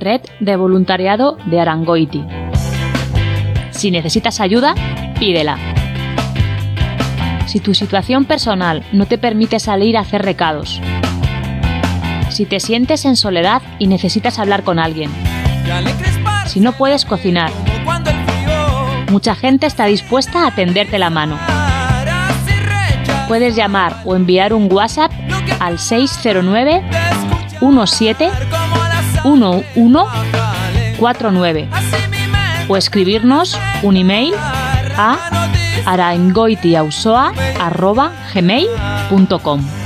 Red de Voluntariado de Arangoiti. Si necesitas ayuda, pídela. Si tu situación personal no te permite salir a hacer recados, si te sientes en soledad y necesitas hablar con alguien, si no puedes cocinar, mucha gente está dispuesta a tenderte la mano. Puedes llamar o enviar un WhatsApp al 609 17 1149 o escribirnos un email a arangoitiauzoa@gmail.com.